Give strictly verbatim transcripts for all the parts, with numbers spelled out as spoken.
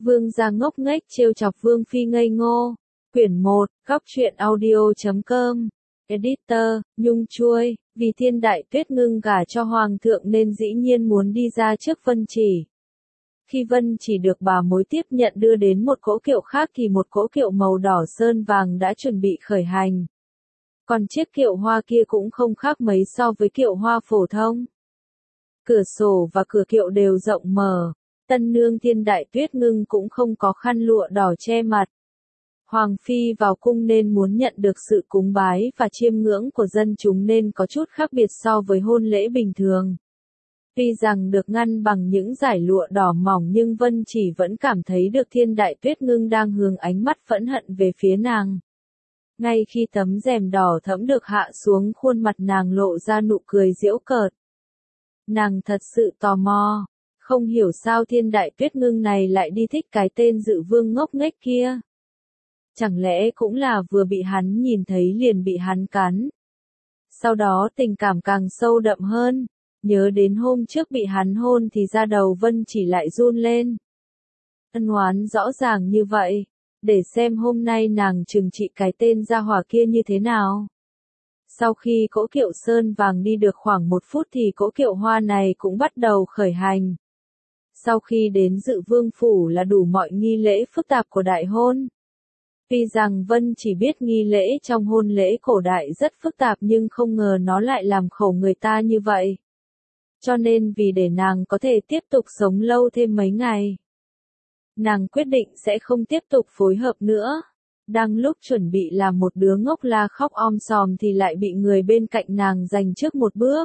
Vương gia ngốc nghếch trêu chọc Vương phi ngây ngô. Quyển một, góc truyện audio chấm com. Editor, Nhung Chuôi, vì Thiên Đại Tuyết ngưng gả cho Hoàng thượng nên dĩ nhiên muốn đi ra trước Vân Chỉ. Khi Vân Chỉ được bà mối tiếp nhận đưa đến một cỗ kiệu khác thì một cỗ kiệu màu đỏ sơn vàng đã chuẩn bị khởi hành. Còn chiếc kiệu hoa kia cũng không khác mấy so với kiệu hoa phổ thông. Cửa sổ và cửa kiệu đều rộng mở. Tân nương Thiên Đại Tuyết ngưng cũng không có khăn lụa đỏ che mặt. Hoàng phi vào cung nên muốn nhận được sự cúng bái và chiêm ngưỡng của dân chúng nên có chút khác biệt so với hôn lễ bình thường. Tuy rằng được ngăn bằng những dải lụa đỏ mỏng nhưng Vân Chỉ vẫn cảm thấy được Thiên Đại Tuyết ngưng đang hướng ánh mắt phẫn hận về phía nàng. Ngay khi tấm rèm đỏ thẫm được hạ xuống, khuôn mặt nàng lộ ra nụ cười giễu cợt. Nàng thật sự tò mò, không hiểu sao Thiên Đại Tuyết ngưng này lại đi thích cái tên Dự Vương ngốc nghếch kia. Chẳng lẽ cũng là vừa bị hắn nhìn thấy liền bị hắn cắn. Sau đó tình cảm càng sâu đậm hơn, nhớ đến hôm trước bị hắn hôn thì da đầu Vân Chỉ lại run lên. Ân oán rõ ràng như vậy, để xem hôm nay nàng trừng trị cái tên gia hỏa kia như thế nào. Sau khi cỗ kiệu sơn vàng đi được khoảng một phút thì cỗ kiệu hoa này cũng bắt đầu khởi hành. Sau khi đến Dự Vương phủ là đủ mọi nghi lễ phức tạp của đại hôn. Tuy rằng Vân chỉ biết nghi lễ trong hôn lễ cổ đại rất phức tạp nhưng không ngờ nó lại làm khổ người ta như vậy. Cho nên vì để nàng có thể tiếp tục sống lâu thêm mấy ngày, nàng quyết định sẽ không tiếp tục phối hợp nữa. Đang lúc chuẩn bị làm một đứa ngốc la khóc om sòm thì lại bị người bên cạnh nàng giành trước một bước.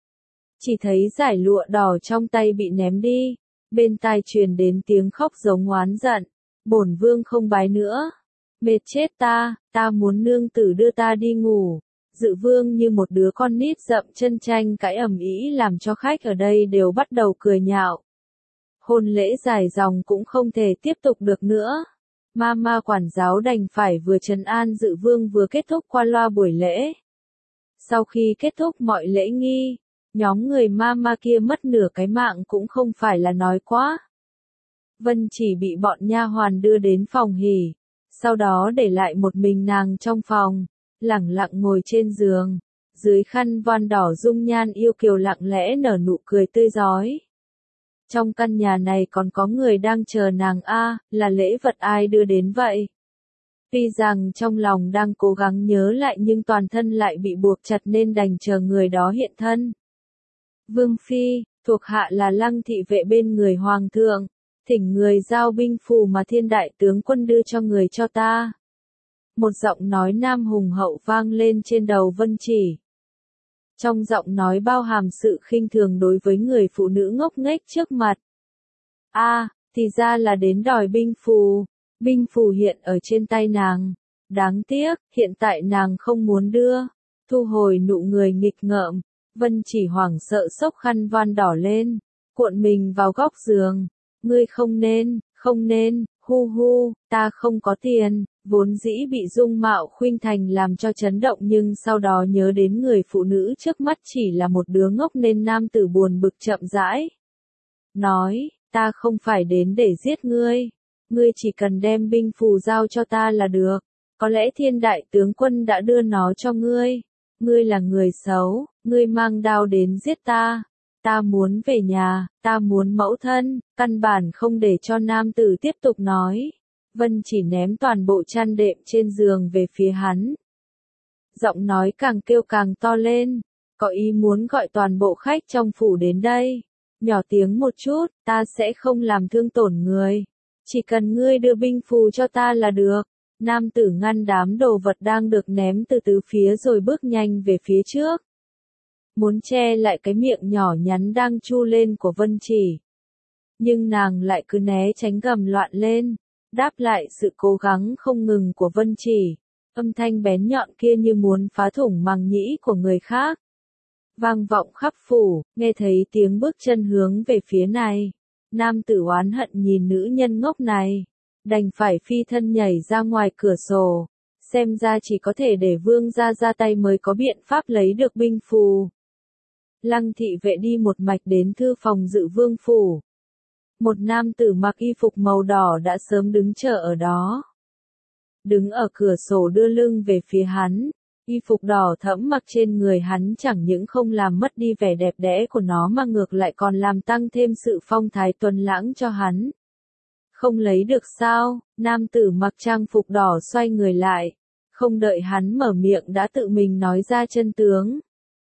Chỉ thấy dải lụa đỏ trong tay bị ném đi, bên tai truyền đến tiếng khóc giống oán giận. Bổn vương không bái nữa. Mệt chết ta, ta muốn nương tử đưa ta đi ngủ. Dự Vương như một đứa con nít dậm chân tranh cãi ầm ĩ làm cho khách ở đây đều bắt đầu cười nhạo. Hôn lễ dài dòng cũng không thể tiếp tục được nữa. Mama quản giáo đành phải vừa trấn an Dự Vương vừa kết thúc qua loa buổi lễ. Sau khi kết thúc mọi lễ nghi, nhóm người mama kia mất nửa cái mạng cũng không phải là nói quá. Vân chỉ bị bọn nha hoàn đưa đến phòng hỉ, sau đó để lại một mình nàng trong phòng, lẳng lặng ngồi trên giường, dưới khăn voan đỏ dung nhan yêu kiều lặng lẽ nở nụ cười tươi rói. Trong căn nhà này còn có người đang chờ nàng a, à, là lễ vật ai đưa đến vậy? Tuy rằng trong lòng đang cố gắng nhớ lại nhưng toàn thân lại bị buộc chặt nên đành chờ người đó hiện thân. Vương phi, thuộc hạ là Lăng thị vệ bên người hoàng thượng, thỉnh người giao binh phù mà Thiên Đại tướng quân đưa cho người cho ta. Một giọng nói nam hùng hậu vang lên trên đầu Vân Chỉ. Trong giọng nói bao hàm sự khinh thường đối với người phụ nữ ngốc nghếch trước mặt. A, à, thì ra là đến đòi binh phù. Binh phù hiện ở trên tay nàng. Đáng tiếc, hiện tại nàng không muốn đưa. Thu hồi nụ người nghịch ngợm, Vân Chỉ hoảng sợ xốc khăn voan đỏ lên, cuộn mình vào góc giường. Ngươi không nên, không nên, hu hu, ta không có tiền. Vốn dĩ bị dung mạo khuynh thành làm cho chấn động nhưng sau đó nhớ đến người phụ nữ trước mắt chỉ là một đứa ngốc nên nam tử buồn bực chậm rãi. Nói, ta không phải đến để giết ngươi. Ngươi chỉ cần đem binh phù giao cho ta là được. Có lẽ Thiên Đại tướng quân đã đưa nó cho ngươi. Ngươi là người xấu, ngươi mang đao đến giết ta. Ta muốn về nhà, ta muốn mẫu thân, căn bản không để cho nam tử tiếp tục nói. Vân chỉ ném toàn bộ chăn đệm trên giường về phía hắn. Giọng nói càng kêu càng to lên, có ý muốn gọi toàn bộ khách trong phủ đến đây. Nhỏ tiếng một chút, ta sẽ không làm thương tổn người. Chỉ cần ngươi đưa binh phù cho ta là được. Nam tử ngăn đám đồ vật đang được ném từ tứ phía rồi bước nhanh về phía trước. Muốn che lại cái miệng nhỏ nhắn đang chu lên của Vân Chỉ. Nhưng nàng lại cứ né tránh gầm loạn lên. Đáp lại sự cố gắng không ngừng của Vân Chỉ, âm thanh bén nhọn kia như muốn phá thủng màng nhĩ của người khác. Vang vọng khắp phủ, nghe thấy tiếng bước chân hướng về phía này. Nam tử oán hận nhìn nữ nhân ngốc này, đành phải phi thân nhảy ra ngoài cửa sổ. Xem ra chỉ có thể để vương gia ra tay mới có biện pháp lấy được binh phù. Lăng thị vệ đi một mạch đến thư phòng Dự Vương phủ. Một nam tử mặc y phục màu đỏ đã sớm đứng chờ ở đó. Đứng ở cửa sổ đưa lưng về phía hắn, y phục đỏ thẫm mặc trên người hắn chẳng những không làm mất đi vẻ đẹp đẽ của nó mà ngược lại còn làm tăng thêm sự phong thái tuấn lãng cho hắn. Không lấy được sao? Nam tử mặc trang phục đỏ xoay người lại, không đợi hắn mở miệng đã tự mình nói ra chân tướng.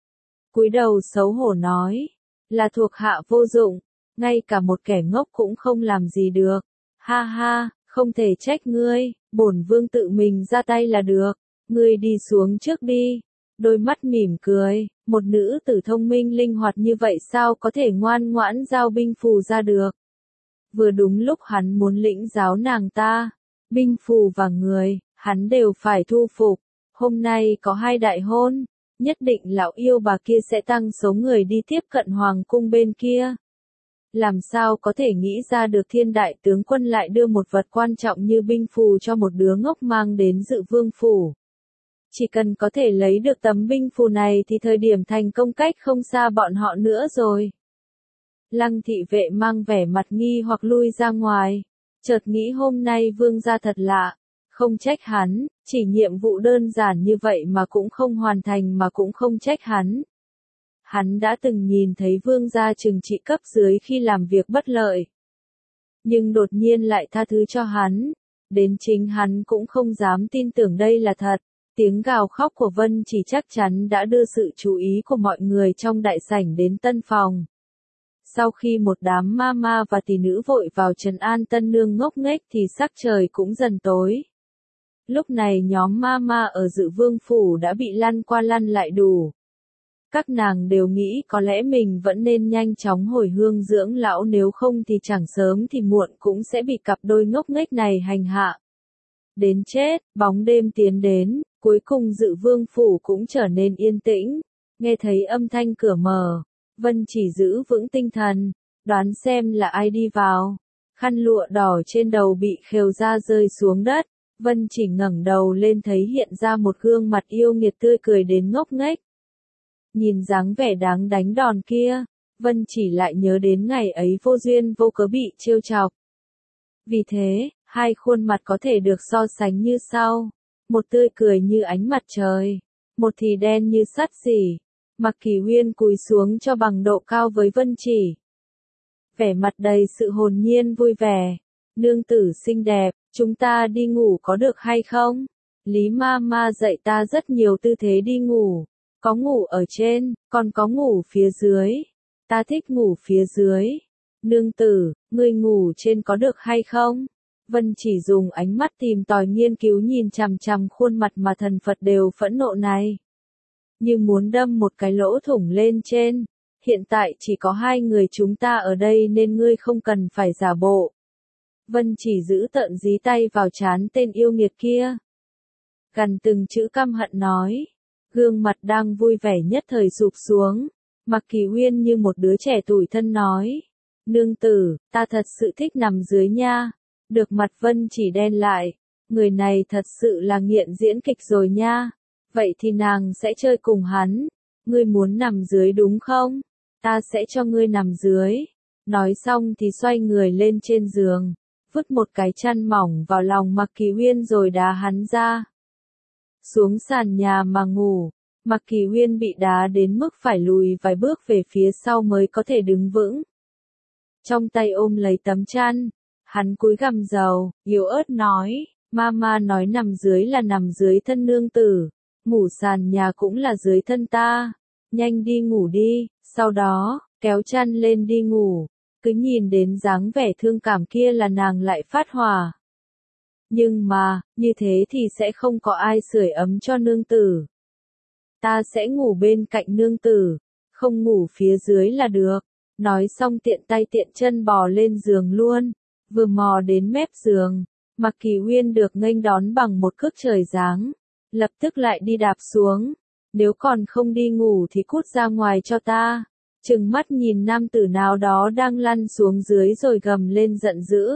Cúi đầu xấu hổ nói, là thuộc hạ vô dụng, ngay cả một kẻ ngốc cũng không làm gì được. Ha ha, không thể trách ngươi, bổn vương tự mình ra tay là được, ngươi đi xuống trước đi. Đôi mắt mỉm cười, một nữ tử thông minh linh hoạt như vậy sao có thể ngoan ngoãn giao binh phù ra được. Vừa đúng lúc hắn muốn lĩnh giáo nàng ta, binh phù và người, hắn đều phải thu phục. Hôm nay có hai đại hôn, nhất định lão yêu bà kia sẽ tăng số người đi tiếp cận hoàng cung bên kia. Làm sao có thể nghĩ ra được Thiên đại tướng quân lại đưa một vật quan trọng như binh phù cho một đứa ngốc mang đến dự vương phủ. Chỉ cần có thể lấy được tấm binh phù này thì thời điểm thành công cách không xa bọn họ nữa rồi. Lăng thị vệ mang vẻ mặt nghi hoặc lui ra ngoài, chợt nghĩ hôm nay vương gia thật lạ, không trách hắn, chỉ nhiệm vụ đơn giản như vậy mà cũng không hoàn thành mà cũng không trách hắn. Hắn đã từng nhìn thấy vương gia trừng trị cấp dưới khi làm việc bất lợi. Nhưng đột nhiên lại tha thứ cho hắn, đến chính hắn cũng không dám tin tưởng đây là thật. Tiếng gào khóc của Vân Chỉ chắc chắn đã đưa sự chú ý của mọi người trong đại sảnh đến tân phòng. Sau khi một đám ma ma và tỷ nữ vội vào trấn an tân nương ngốc nghếch thì sắc trời cũng dần tối. Lúc này nhóm ma ma ở dự vương phủ đã bị lăn qua lăn lại đủ. Các nàng đều nghĩ có lẽ mình vẫn nên nhanh chóng hồi hương dưỡng lão, nếu không thì chẳng sớm thì muộn cũng sẽ bị cặp đôi ngốc nghếch này hành hạ. Đến chết, bóng đêm tiến đến, cuối cùng dự vương phủ cũng trở nên yên tĩnh. Nghe thấy âm thanh cửa mở, Vân Chỉ giữ vững tinh thần, đoán xem là ai đi vào. Khăn lụa đỏ trên đầu bị khều ra rơi xuống đất, Vân Chỉ ngẩng đầu lên thấy hiện ra một gương mặt yêu nghiệt tươi cười đến ngốc nghếch. Nhìn dáng vẻ đáng đánh đòn kia, Vân Chỉ lại nhớ đến ngày ấy vô duyên vô cớ bị trêu chọc. Vì thế, hai khuôn mặt có thể được so sánh như sau. Một tươi cười như ánh mặt trời, một thì đen như sắt xỉ. Mạc Kỳ Huyên cúi xuống cho bằng độ cao với Vân Chỉ. Vẻ mặt đầy sự hồn nhiên vui vẻ. Nương tử xinh đẹp, chúng ta đi ngủ có được hay không? Lý ma ma dạy ta rất nhiều tư thế đi ngủ. Có ngủ ở trên, còn có ngủ phía dưới. Ta thích ngủ phía dưới. Nương tử, ngươi ngủ trên có được hay không? Vân Chỉ dùng ánh mắt tìm tòi nghiên cứu nhìn chằm chằm khuôn mặt mà thần Phật đều phẫn nộ này. Như muốn đâm một cái lỗ thủng lên trên. Hiện tại chỉ có hai người chúng ta ở đây nên ngươi không cần phải giả bộ. Vân Chỉ giữ tợn dí tay vào trán tên yêu nghiệt kia. Gần từng chữ căm hận nói. Gương mặt đang vui vẻ nhất thời sụp xuống. Mạc Kỳ Huyên như một đứa trẻ tủi thân nói. Nương tử, ta thật sự thích nằm dưới nha. Được mặt Vân Chỉ đen lại. Người này thật sự là nghiện diễn kịch rồi nha. Vậy thì nàng sẽ chơi cùng hắn. Ngươi muốn nằm dưới đúng không? Ta sẽ cho ngươi nằm dưới. Nói xong thì xoay người lên trên giường. Vứt một cái chăn mỏng vào lòng Mạc Kỳ Huyên rồi đá hắn ra. Xuống sàn nhà mà ngủ. Mạc Kỳ Huyên bị đá đến mức phải lùi vài bước về phía sau mới có thể đứng vững. Trong tay ôm lấy tấm chăn. Hắn cúi gằm rầu, yếu ớt nói. Mama nói nằm dưới là nằm dưới thân nương tử. Ngủ sàn nhà cũng là dưới thân ta. Nhanh đi ngủ đi. Sau đó, kéo chăn lên đi ngủ. Cứ nhìn đến dáng vẻ thương cảm kia là nàng lại phát hỏa. Nhưng mà, như thế thì sẽ không có ai sưởi ấm cho nương tử. Ta sẽ ngủ bên cạnh nương tử, không ngủ phía dưới là được. Nói xong tiện tay tiện chân bò lên giường luôn. Vừa mò đến mép giường, Mạc Kỳ Huyên được nghênh đón bằng một cước trời giáng. Lập tức lại đi đạp xuống. Nếu còn không đi ngủ thì cút ra ngoài cho ta. Trừng mắt nhìn nam tử nào đó đang lăn xuống dưới rồi gầm lên giận dữ.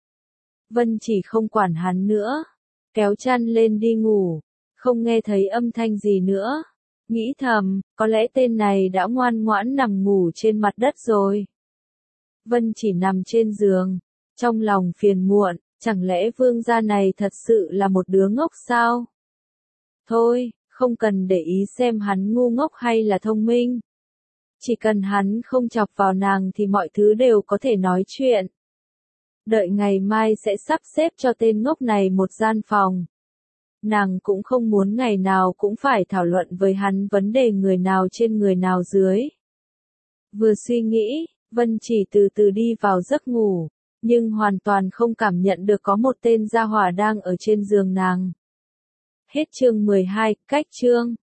Vân Chỉ không quản hắn nữa. Kéo chăn lên đi ngủ. Không nghe thấy âm thanh gì nữa. Nghĩ thầm, có lẽ tên này đã ngoan ngoãn nằm ngủ trên mặt đất rồi. Vân chỉ nằm trên giường, trong lòng phiền muộn, chẳng lẽ vương gia này thật sự là một đứa ngốc sao? Thôi, không cần để ý xem hắn ngu ngốc hay là thông minh. Chỉ cần hắn không chọc vào nàng thì mọi thứ đều có thể nói chuyện. Đợi ngày mai sẽ sắp xếp cho tên ngốc này một gian phòng. Nàng cũng không muốn ngày nào cũng phải thảo luận với hắn vấn đề người nào trên người nào dưới. Vừa suy nghĩ, Vân chỉ từ từ đi vào giấc ngủ, nhưng hoàn toàn không cảm nhận được có một tên gia hỏa đang ở trên giường nàng. Hết chương mười hai, cách chương.